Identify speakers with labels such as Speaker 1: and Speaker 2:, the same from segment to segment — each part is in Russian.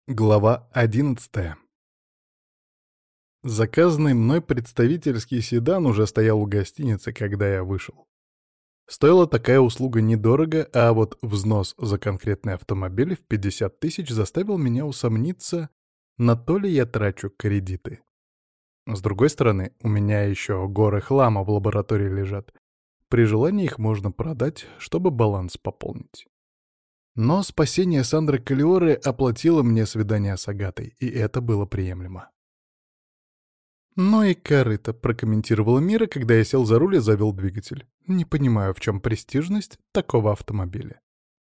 Speaker 1: Глава 11. Заказанный мной представительский седан уже стоял у гостиницы, когда я вышел. Стоила такая услуга недорого, а вот взнос за конкретный автомобиль в 50 тысяч заставил меня усомниться, на то ли я трачу кредиты. С другой стороны, у меня еще горы хлама в лаборатории лежат. При желании их можно продать, чтобы баланс пополнить. Но спасение Сандры Калиоры оплатило мне свидание с Агатой, и это было приемлемо. «Ну и корыто», — прокомментировала Мира, когда я сел за руль и завел двигатель. «Не понимаю, в чем престижность такого автомобиля».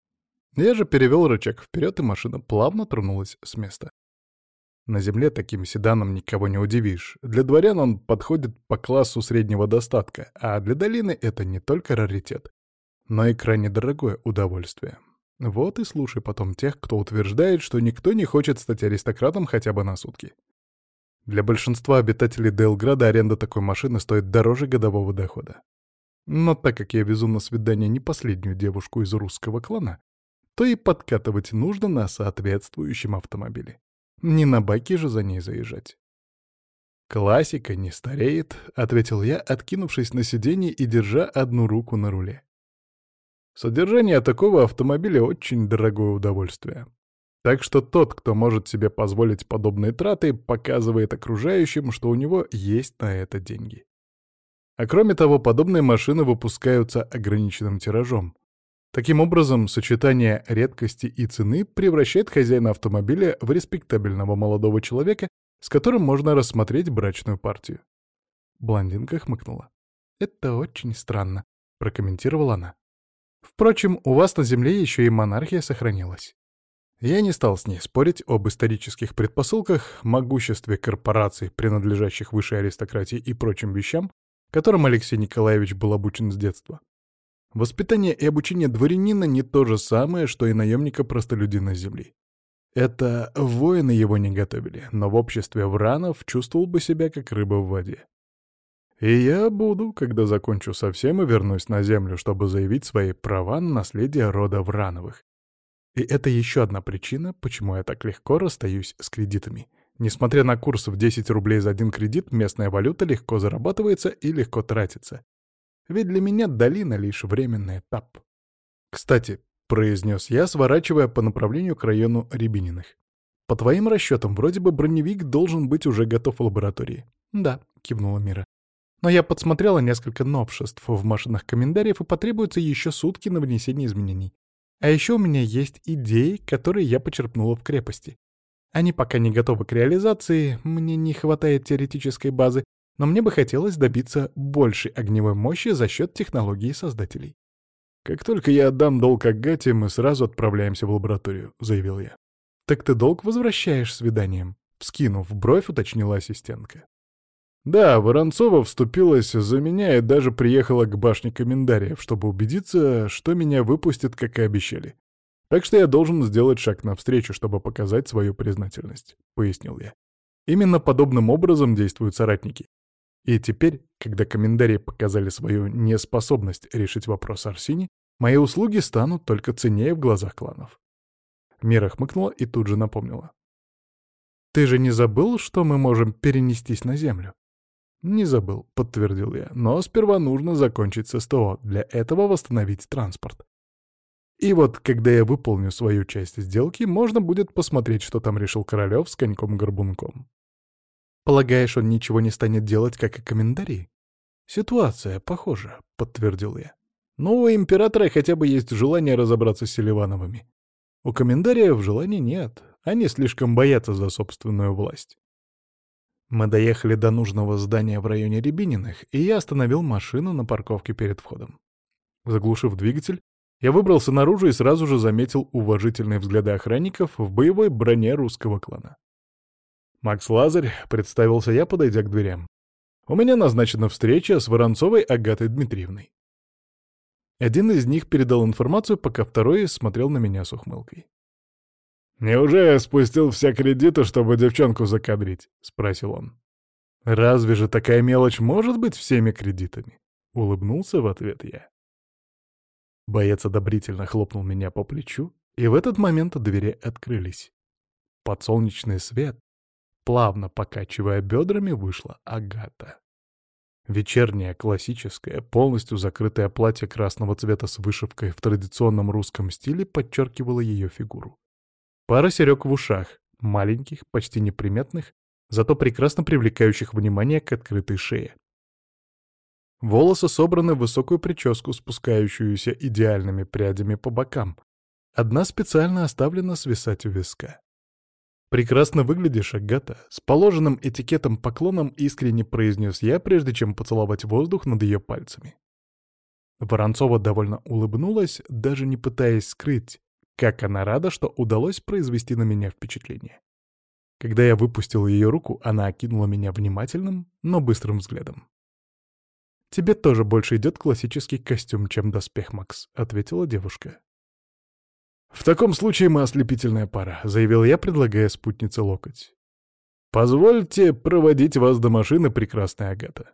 Speaker 1: Я же перевел рычаг вперед, и машина плавно тронулась с места. На земле таким седаном никого не удивишь. Для дворян он подходит по классу среднего достатка, а для долины это не только раритет, но и крайне дорогое удовольствие. Вот и слушай потом тех, кто утверждает, что никто не хочет стать аристократом хотя бы на сутки. Для большинства обитателей Дейлграда аренда такой машины стоит дороже годового дохода. Но так как я везу на свидание не последнюю девушку из русского клана, то и подкатывать нужно на соответствующем автомобиле. Не на баке же за ней заезжать. «Классика не стареет», — ответил я, откинувшись на сиденье и держа одну руку на руле. Содержание такого автомобиля — очень дорогое удовольствие. Так что тот, кто может себе позволить подобные траты, показывает окружающим, что у него есть на это деньги. А кроме того, подобные машины выпускаются ограниченным тиражом. Таким образом, сочетание редкости и цены превращает хозяина автомобиля в респектабельного молодого человека, с которым можно рассмотреть брачную партию. Блондинка хмыкнула. «Это очень странно», — прокомментировала она. «Впрочем, у вас на Земле еще и монархия сохранилась». Я не стал с ней спорить об исторических предпосылках, могуществе корпораций, принадлежащих высшей аристократии и прочим вещам, которым Алексей Николаевич был обучен с детства. Воспитание и обучение дворянина не то же самое, что и наемника-простолюдина земли. Это воины его не готовили, но в обществе вранов чувствовал бы себя как рыба в воде. И я буду, когда закончу совсем и вернусь на землю, чтобы заявить свои права на наследие рода Врановых. И это еще одна причина, почему я так легко расстаюсь с кредитами. Несмотря на курс в 10 рублей за один кредит, местная валюта легко зарабатывается и легко тратится. Ведь для меня долина — лишь временный этап. «Кстати», — произнес я, сворачивая по направлению к району Рябининых. «По твоим расчетам, вроде бы броневик должен быть уже готов в лаборатории». «Да», — кивнула Мира. «Но я подсмотрела несколько новшеств в машинах комментариев, и потребуется еще сутки на внесение изменений. А еще у меня есть идеи, которые я почерпнула в крепости. Они пока не готовы к реализации, мне не хватает теоретической базы, но мне бы хотелось добиться большей огневой мощи за счет технологии создателей». «Как только я отдам долг Агате, мы сразу отправляемся в лабораторию», — заявил я. «Так ты долг возвращаешь свиданием?» — вскинув бровь, уточнила ассистентка. «Да, Воронцова вступилась за меня и даже приехала к башне Комментариев, чтобы убедиться, что меня выпустят, как и обещали. Так что я должен сделать шаг навстречу, чтобы показать свою признательность», — пояснил я. Именно подобным образом действуют соратники. И теперь, когда комментарии показали свою неспособность решить вопрос Арсини, мои услуги станут только ценнее в глазах кланов. Мира хмыкнула и тут же напомнила. «Ты же не забыл, что мы можем перенестись на Землю?» «Не забыл», — подтвердил я, — «но сперва нужно закончить с СТО, для этого восстановить транспорт. И вот, когда я выполню свою часть сделки, можно будет посмотреть, что там решил Королёв с коньком-горбунком». «Полагаешь, он ничего не станет делать, как и комментарии?» «Ситуация похожа», — подтвердил я. «Но у императора хотя бы есть желание разобраться с Селивановыми. У комментариев желания нет, они слишком боятся за собственную власть». Мы доехали до нужного здания в районе Рябининых, и я остановил машину на парковке перед входом. Заглушив двигатель, я выбрался наружу и сразу же заметил уважительные взгляды охранников в боевой броне русского клана. «Макс Лазарь», — представился я, подойдя к дверям. «У меня назначена встреча с Воронцовой Агатой Дмитриевной». Один из них передал информацию, пока второй смотрел на меня с ухмылкой. «Неужели спустил все кредиты, чтобы девчонку закадрить?» — спросил он. «Разве же такая мелочь может быть всеми кредитами?» — улыбнулся в ответ я. Боец одобрительно хлопнул меня по плечу, и в этот момент двери открылись. под солнечный свет, плавно покачивая бедрами, вышла Агата. Вечернее, классическое, полностью закрытое платье красного цвета с вышивкой в традиционном русском стиле подчеркивало ее фигуру. Пара серег в ушах, маленьких, почти неприметных, зато прекрасно привлекающих внимание к открытой шее. Волосы собраны в высокую прическу, спускающуюся идеальными прядями по бокам. Одна специально оставлена свисать у виска. «Прекрасно выглядишь, Агата», — с положенным этикетом поклоном искренне произнес я, прежде чем поцеловать воздух над ее пальцами. Воронцова довольно улыбнулась, даже не пытаясь скрыть, как она рада, что удалось произвести на меня впечатление. Когда я выпустил ее руку, она окинула меня внимательным, но быстрым взглядом. «Тебе тоже больше идет классический костюм, чем доспех, Макс», — ответила девушка. «В таком случае мы ослепительная пара», — заявил я, предлагая спутнице локоть. «Позвольте проводить вас до машины, прекрасная Агата».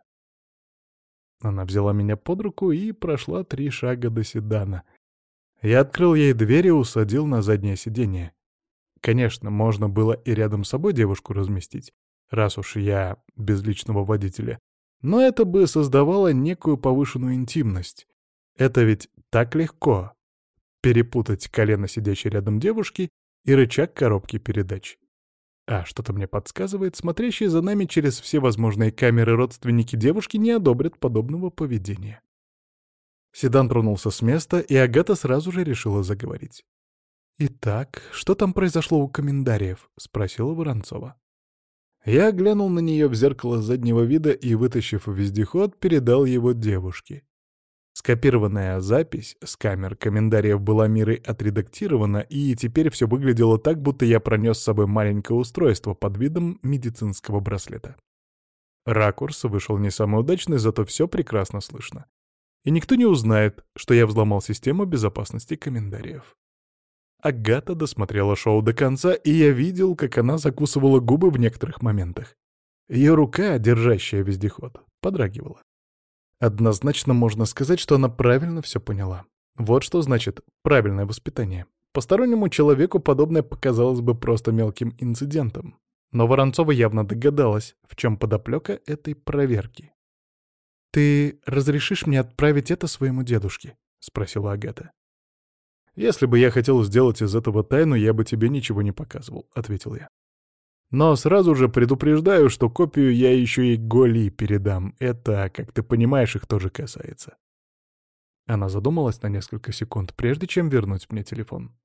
Speaker 1: Она взяла меня под руку и прошла 3 шага до седана. Я открыл ей дверь и усадил на заднее сиденье. Конечно, можно было и рядом с собой девушку разместить, раз уж я без личного водителя. Но это бы создавало некую повышенную интимность. Это ведь так легко — перепутать колено сидящей рядом девушки и рычаг коробки передач. А что-то мне подсказывает, смотрящие за нами через все возможные камеры родственники девушки не одобрят подобного поведения. Седан тронулся с места, и Агата сразу же решила заговорить. «Итак, что там произошло у комментариев?» — спросила Воронцова. Я глянул на нее в зеркало заднего вида и, вытащив вездеход, передал его девушке. Скопированная запись с камер комментариев была мирой отредактирована, и теперь все выглядело так, будто я пронес с собой маленькое устройство под видом медицинского браслета. Ракурс вышел не самый удачный, зато все прекрасно слышно. И никто не узнает, что я взломал систему безопасности комментариев. Агата досмотрела шоу до конца, и я видел, как она закусывала губы в некоторых моментах. Ее рука, держащая вездеход, подрагивала. Однозначно можно сказать, что она правильно все поняла. Вот что значит правильное воспитание. Постороннему человеку подобное показалось бы просто мелким инцидентом. Но Воронцова явно догадалась, в чем подоплека этой проверки. «Ты разрешишь мне отправить это своему дедушке?» — спросила Агата. «Если бы я хотел сделать из этого тайну, я бы тебе ничего не показывал», — ответил я. «Но сразу же предупреждаю, что копию я еще и Голи передам. Это, как ты понимаешь, их тоже касается». Она задумалась на несколько секунд, прежде чем вернуть мне телефон.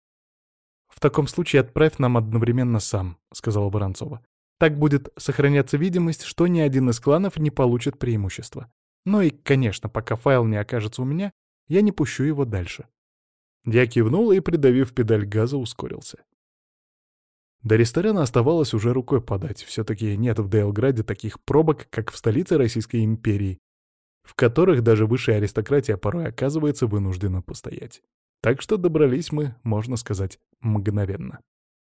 Speaker 1: «В таком случае отправь нам одновременно сам», — сказала Воронцова. «Так будет сохраняться видимость, что ни один из кланов не получит преимущества. Ну и, конечно, пока файл не окажется у меня, я не пущу его дальше». Я кивнул и, придавив педаль газа, ускорился. До ресторана оставалось уже рукой подать. Все-таки нет в Дейлграде таких пробок, как в столице Российской империи, в которых даже высшая аристократия порой оказывается вынуждена постоять. Так что добрались мы, можно сказать, мгновенно.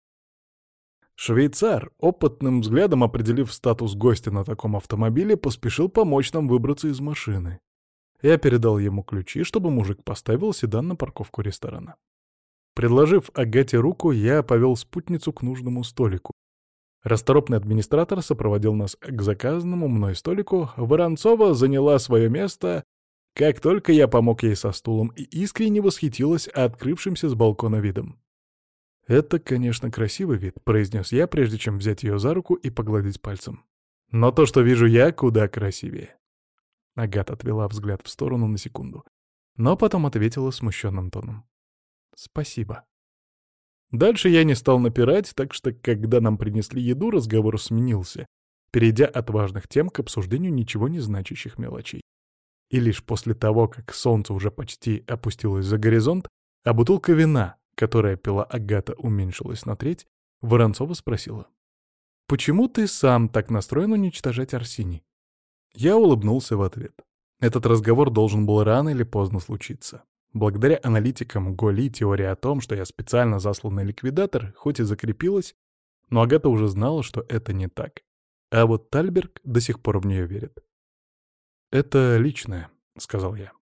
Speaker 1: Швейцар, опытным взглядом определив статус гостя на таком автомобиле, поспешил помочь нам выбраться из машины. Я передал ему ключи, чтобы мужик поставил седан на парковку ресторана. Предложив Агате руку, я повел спутницу к нужному столику. Расторопный администратор сопроводил нас к заказанному мной столику. Воронцова заняла свое место, как только я помог ей со стулом, и искренне восхитилась открывшимся с балкона видом. «Это, конечно, красивый вид», — произнес я, прежде чем взять ее за руку и погладить пальцем. «Но то, что вижу я, куда красивее». Агата отвела взгляд в сторону на секунду, но потом ответила смущенным тоном. «Спасибо». Дальше я не стал напирать, так что, когда нам принесли еду, разговор сменился, перейдя от важных тем к обсуждению ничего не значащих мелочей. И лишь после того, как солнце уже почти опустилось за горизонт, а бутылка вина, которая пила Агата, уменьшилась на треть, Воронцова спросила: «Почему ты сам так настроен уничтожать Арсений?» Я улыбнулся в ответ. Этот разговор должен был рано или поздно случиться. Благодаря аналитикам Голи теория о том, что я специально засланный ликвидатор, хоть и закрепилась, но Агата уже знала, что это не так. А вот Тальберг до сих пор в нее верит. «Это личное», — сказал я.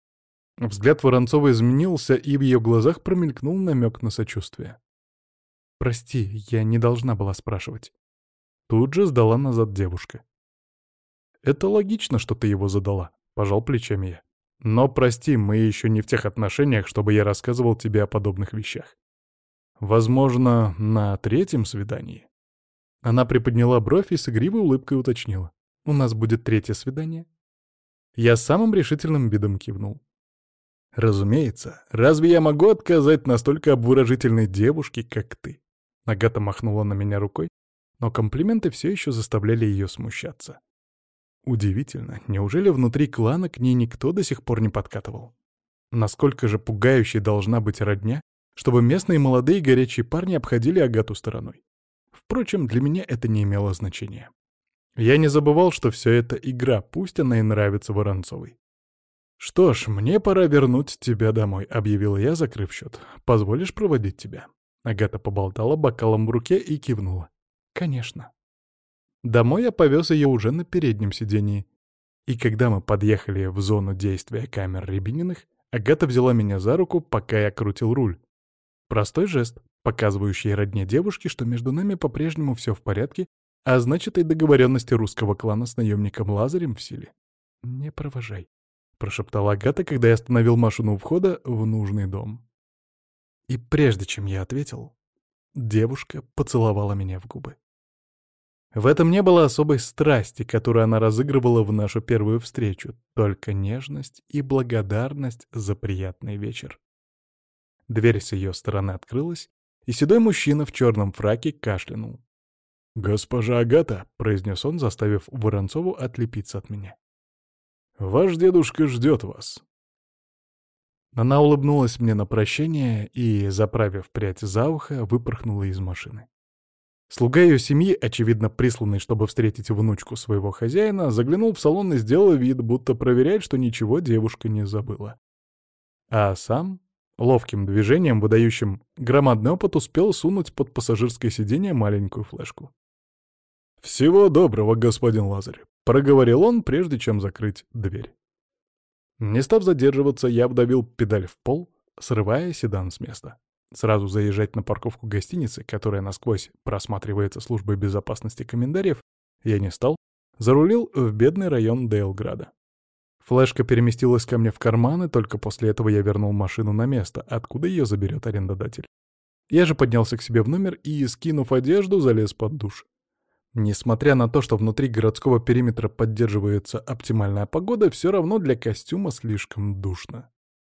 Speaker 1: Взгляд Воронцовой изменился, и в ее глазах промелькнул намек на сочувствие. «Прости, я не должна была спрашивать». Тут же сдала назад девушка. «Это логично, что ты его задала», — пожал плечами я. «Но прости, мы еще не в тех отношениях, чтобы я рассказывал тебе о подобных вещах. Возможно, на третьем свидании?» Она приподняла бровь и с игривой улыбкой уточнила. «У нас будет третье свидание?» Я самым решительным видом кивнул. «Разумеется. Разве я могу отказать настолько обворожительной девушке, как ты?» Агата махнула на меня рукой, но комплименты все еще заставляли ее смущаться. Удивительно, неужели внутри клана к ней никто до сих пор не подкатывал? Насколько же пугающей должна быть родня, чтобы местные молодые горячие парни обходили Агату стороной? Впрочем, для меня это не имело значения. Я не забывал, что все это игра, пусть она и нравится Воронцовой. «Что ж, мне пора вернуть тебя домой», — объявил я, закрыв счет. «Позволишь проводить тебя?» Агата поболтала бокалом в руке и кивнула. «Конечно». Домой я повез ее уже на переднем сидении. И когда мы подъехали в зону действия камер Рябининых, Агата взяла меня за руку, пока я крутил руль. Простой жест, показывающий родне девушки, что между нами по-прежнему все в порядке, а значит и договоренности русского клана с наемником Лазарем в силе. «Не провожай», — прошептала Агата, когда я остановил машину у входа в нужный дом. И прежде чем я ответил, девушка поцеловала меня в губы. В этом не было особой страсти, которую она разыгрывала в нашу первую встречу, только нежность и благодарность за приятный вечер. Дверь с ее стороны открылась, и седой мужчина в черном фраке кашлянул. «Госпожа Агата», — произнес он, заставив Воронцову отлепиться от меня. «Ваш дедушка ждет вас». Она улыбнулась мне на прощание и, заправив прядь за ухо, выпорхнула из машины. Слуга ее семьи, очевидно присланный, чтобы встретить внучку своего хозяина, заглянул в салон и сделал вид, будто проверяет, что ничего девушка не забыла. А сам, ловким движением, выдающим громадный опыт, успел сунуть под пассажирское сиденье маленькую флешку. «Всего доброго, господин Лазарь», — проговорил он, прежде чем закрыть дверь. Не став задерживаться, я вдавил педаль в пол, срывая седан с места. Сразу заезжать на парковку гостиницы, которая насквозь просматривается службой безопасности комментариев, я не стал, зарулил в бедный район Дейлграда. Флешка переместилась ко мне в карман, и только после этого я вернул машину на место, откуда ее заберет арендодатель. Я же поднялся к себе в номер и, скинув одежду, залез под душ. Несмотря на то, что внутри городского периметра поддерживается оптимальная погода, все равно для костюма слишком душно.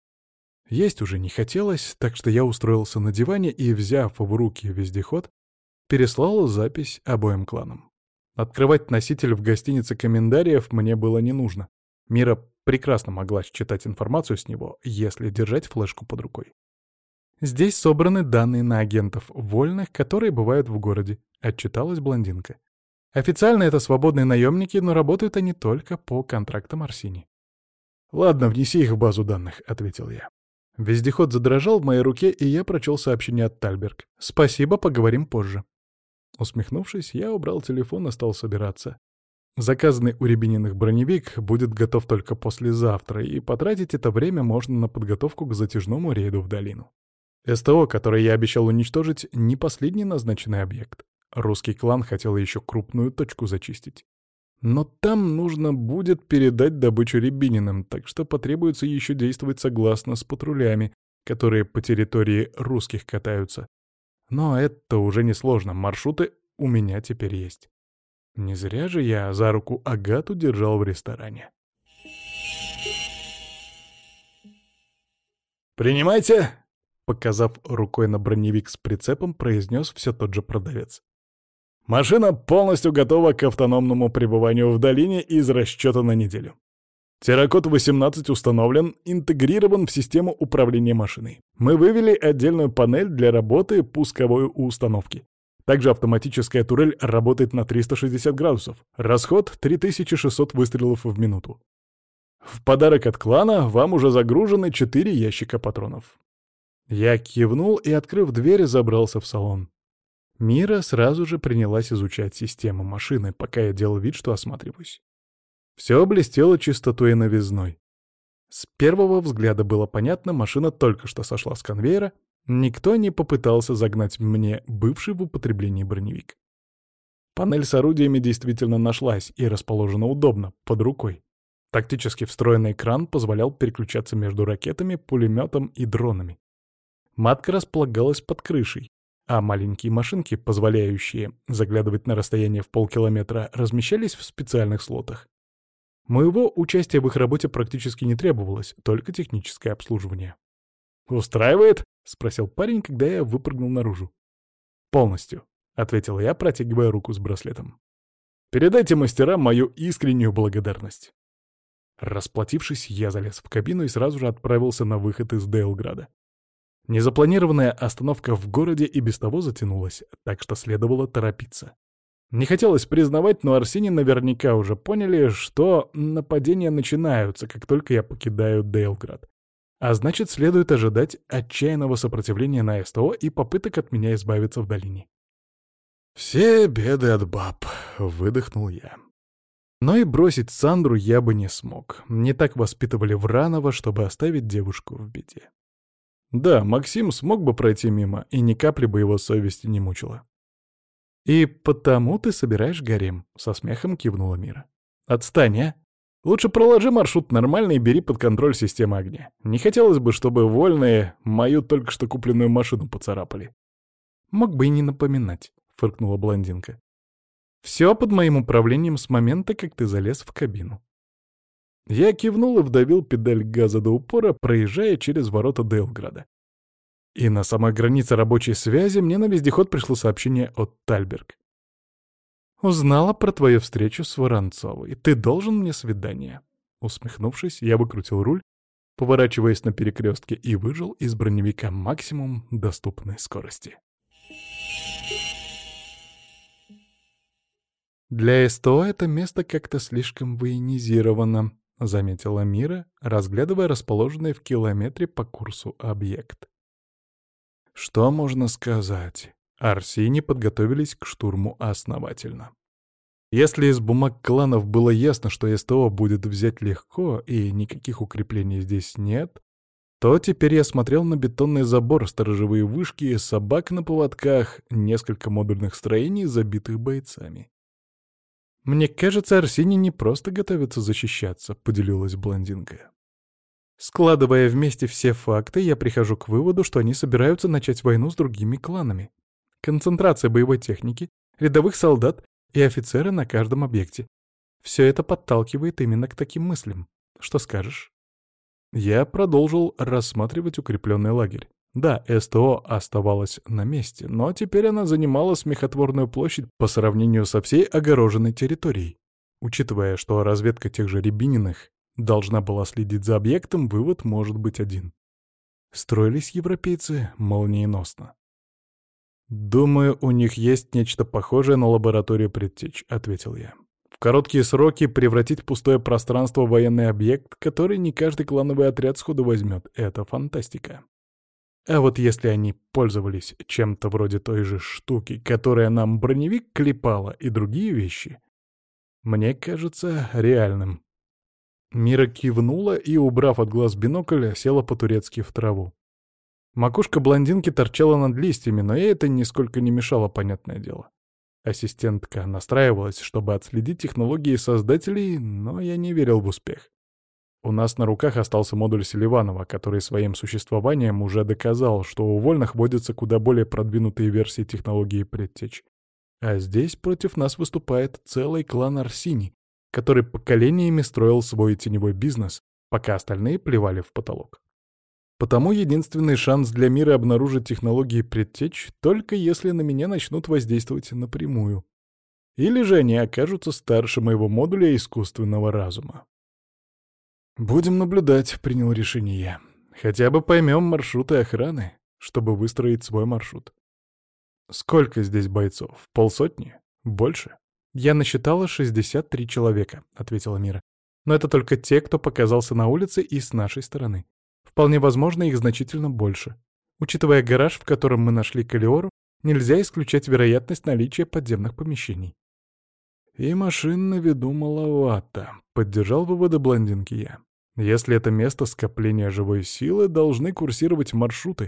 Speaker 1: Есть уже не хотелось, так что я устроился на диване и, взяв в руки вездеход, переслал запись обоим кланам. Открывать носитель в гостинице комментариев мне было не нужно. Мира прекрасно могла считать информацию с него, если держать флешку под рукой. «Здесь собраны данные на агентов вольных, которые бывают в городе», — отчиталась блондинка. «Официально это свободные наемники, но работают они только по контрактам Арсини». «Ладно, внеси их в базу данных», — ответил я. Вездеход задрожал в моей руке, и я прочел сообщение от Тальберг. «Спасибо, поговорим позже». Усмехнувшись, я убрал телефон и стал собираться. Заказанный у Рябининых броневик будет готов только послезавтра, и потратить это время можно на подготовку к затяжному рейду в долину. СТО, который я обещал уничтожить, не последний назначенный объект. Русский клан хотел еще крупную точку зачистить. Но там нужно будет передать добычу Рябининым, так что потребуется еще действовать согласно с патрулями, которые по территории русских катаются. Но это уже несложно, маршруты у меня теперь есть. Не зря же я за руку Агату держал в ресторане. «Принимайте!» — показав рукой на броневик с прицепом, произнес все тот же продавец. «Машина полностью готова к автономному пребыванию в долине из расчета на неделю. Терракот-18 установлен, интегрирован в систему управления машиной. Мы вывели отдельную панель для работы пусковой установки. Также автоматическая турель работает на 360 градусов. Расход — 3600 выстрелов в минуту. В подарок от клана вам уже загружены 4 ящика патронов». Я кивнул и, открыв дверь, забрался в салон. Мира сразу же принялась изучать систему машины, пока я делал вид, что осматриваюсь. Все блестело чистотой и новизной. С первого взгляда было понятно, машина только что сошла с конвейера, Никто не попытался загнать мне бывший в употреблении броневик. Панель с орудиями действительно нашлась и расположена удобно, под рукой. Тактически встроенный экран позволял переключаться между ракетами, пулеметом и дронами. Матка располагалась под крышей, а маленькие машинки, позволяющие заглядывать на расстояние в полкилометра, размещались в специальных слотах. Моего участия в их работе практически не требовалось, только техническое обслуживание. «Устраивает?» — спросил парень, когда я выпрыгнул наружу. «Полностью», — ответил я, протягивая руку с браслетом. «Передайте мастерам мою искреннюю благодарность». Расплатившись, я залез в кабину и сразу же отправился на выход из Дейлграда. Незапланированная остановка в городе и без того затянулась, так что следовало торопиться. Не хотелось признавать, но Арсений наверняка уже поняли, что нападения начинаются, как только я покидаю Дейлград. А значит, следует ожидать отчаянного сопротивления на СТО и попыток от меня избавиться в долине. «Все беды от баб», — выдохнул я. Но и бросить Сандру я бы не смог. Не так воспитывали Вранова, чтобы оставить девушку в беде. Да, Максим смог бы пройти мимо, и ни капли бы его совести не мучила. «И потому ты собираешь гарем», — со смехом кивнула Мира. «Отстань, а! Лучше проложи маршрут нормально и бери под контроль системы огня. Не хотелось бы, чтобы вольные мою только что купленную машину поцарапали». «Мог бы и не напоминать», — фыркнула блондинка. «Все под моим управлением с момента, как ты залез в кабину». Я кивнул и вдавил педаль газа до упора, проезжая через ворота Дейлграда. И на самой границе рабочей связи мне на вездеход пришло сообщение от Тальберг. «Узнала про твою встречу с Воронцовой. Ты должен мне свидание». Усмехнувшись, я выкрутил руль, поворачиваясь на перекрестке, и выжил из броневика максимум доступной скорости. «Для СТО это место как-то слишком военизировано», — заметила Мира, разглядывая расположенный в километре по курсу объект. Что можно сказать? Арсени подготовились к штурму основательно. Если из бумаг кланов было ясно, что СТО будет взять легко и никаких укреплений здесь нет, то теперь я смотрел на бетонный забор, сторожевые вышки, собак на поводках, несколько модульных строений, забитых бойцами. «Мне кажется, Арсений не просто готовится защищаться», — поделилась блондинка. «Складывая вместе все факты, я прихожу к выводу, что они собираются начать войну с другими кланами. Концентрация боевой техники, рядовых солдат и офицеры на каждом объекте. Все это подталкивает именно к таким мыслям. Что скажешь?» Я продолжил рассматривать укрепленный лагерь. Да, СТО оставалась на месте, но теперь она занимала смехотворную площадь по сравнению со всей огороженной территорией. Учитывая, что разведка тех же Рябининых должна была следить за объектом, вывод может быть один. Строились европейцы молниеносно. «Думаю, у них есть нечто похожее на лабораторию предтеч», — ответил я. «В короткие сроки превратить пустое пространство в военный объект, который не каждый клановый отряд сходу возьмет — это фантастика. А вот если они пользовались чем-то вроде той же штуки, которая нам броневик клепала, и другие вещи, мне кажется реальным». Мира кивнула и, убрав от глаз бинокль, села по-турецки в траву. Макушка блондинки торчала над листьями, но ей это нисколько не мешало, понятное дело. Ассистентка настраивалась, чтобы отследить технологии создателей, но я не верил в успех. У нас на руках остался модуль Селиванова, который своим существованием уже доказал, что у вольных водятся куда более продвинутые версии технологии предтеч. А здесь против нас выступает целый клан Арсини, который поколениями строил свой теневой бизнес, пока остальные плевали в потолок. Потому единственный шанс для мира обнаружить технологии предтеч только если на меня начнут воздействовать напрямую. Или же они окажутся старше моего модуля искусственного разума. «Будем наблюдать», — принял решение я. «Хотя бы поймем маршруты охраны, чтобы выстроить свой маршрут». «Сколько здесь бойцов? Полсотни? Больше?» «Я насчитала 63 человека», — ответила Мира. «Но это только те, кто показался на улице и с нашей стороны. Вполне возможно, их значительно больше. Учитывая гараж, в котором мы нашли Калиору, нельзя исключать вероятность наличия подземных помещений». «И машин на виду маловато», — поддержал выводы блондинки я. «Если это место скопления живой силы, должны курсировать маршруты,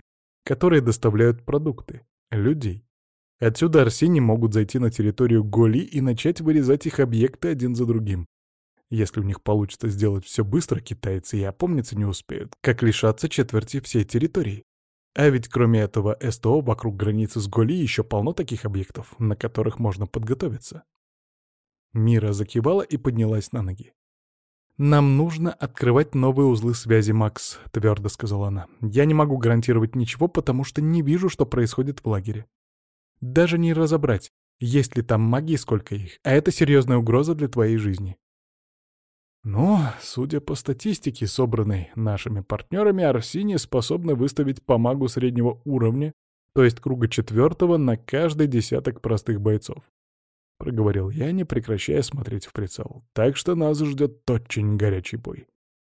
Speaker 1: которые доставляют продукты, людей. Отсюда Арсени могут зайти на территорию Голи и начать вырезать их объекты один за другим. Если у них получится сделать все быстро, китайцы и опомниться не успеют, как лишатся четверти всей территории. А ведь кроме этого СТО вокруг границы с Голи еще полно таких объектов, на которых можно подготовиться. Мира закивала и поднялась на ноги. «Нам нужно открывать новые узлы связи, Макс», — твердо сказала она. «Я не могу гарантировать ничего, потому что не вижу, что происходит в лагере. Даже не разобрать, есть ли там маги и сколько их, а это серьезная угроза для твоей жизни». Но, судя по статистике, собранной нашими партнерами, Арсини способны выставить по магу среднего уровня, то есть круга четвертого, на каждый десяток простых бойцов. — проговорил я, не прекращая смотреть в прицел. «Так что нас ждет очень горячий бой.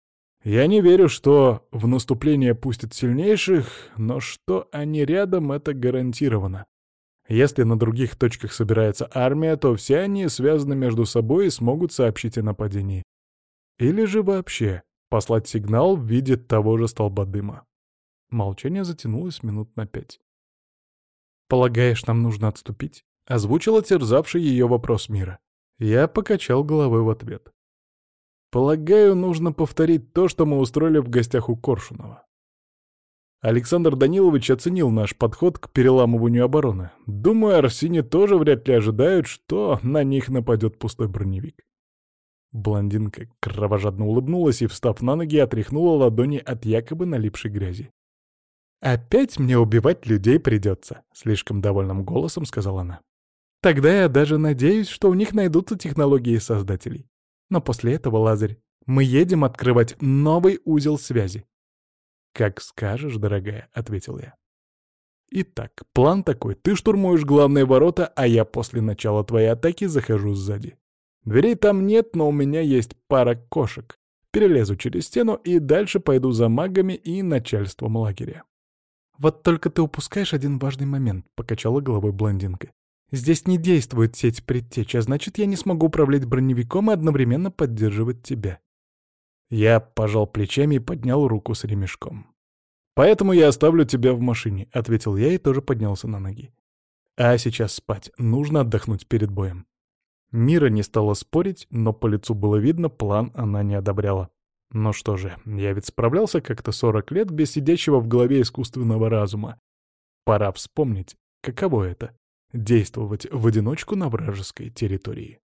Speaker 1: Я не верю, что в наступление пустят сильнейших, но что они рядом — это гарантированно. Если на других точках собирается армия, то все они связаны между собой и смогут сообщить о нападении. Или же вообще послать сигнал в виде того же столба дыма». Молчание затянулось минут на 5. «Полагаешь, нам нужно отступить?» — озвучила терзавший ее вопрос Мира. Я покачал головой в ответ. «Полагаю, нужно повторить то, что мы устроили в гостях у Коршунова. Александр Данилович оценил наш подход к переламыванию обороны. Думаю, Арсене тоже вряд ли ожидают, что на них нападет пустой броневик». Блондинка кровожадно улыбнулась и, встав на ноги, отряхнула ладони от якобы налипшей грязи. «Опять мне убивать людей придется», — слишком довольным голосом сказала она. «Тогда я даже надеюсь, что у них найдутся технологии создателей. Но после этого, Лазарь, мы едем открывать новый узел связи». «Как скажешь, дорогая», — ответил я. «Итак, план такой. Ты штурмуешь главные ворота, а я после начала твоей атаки захожу сзади. Дверей там нет, но у меня есть пара кошек. Перелезу через стену и дальше пойду за магами и начальством лагеря». «Вот только ты упускаешь один важный момент», — покачала головой блондинка. «Здесь не действует сеть предтеч, а значит, я не смогу управлять броневиком и одновременно поддерживать тебя». Я пожал плечами и поднял руку с ремешком. «Поэтому я оставлю тебя в машине», — ответил я и тоже поднялся на ноги. «А сейчас спать. Нужно отдохнуть перед боем». Мира не стала спорить, но по лицу было видно, план она не одобряла. Ну что же, я ведь справлялся как-то 40 лет без сидящего в голове искусственного разума. Пора вспомнить, каково это — действовать в одиночку на вражеской территории.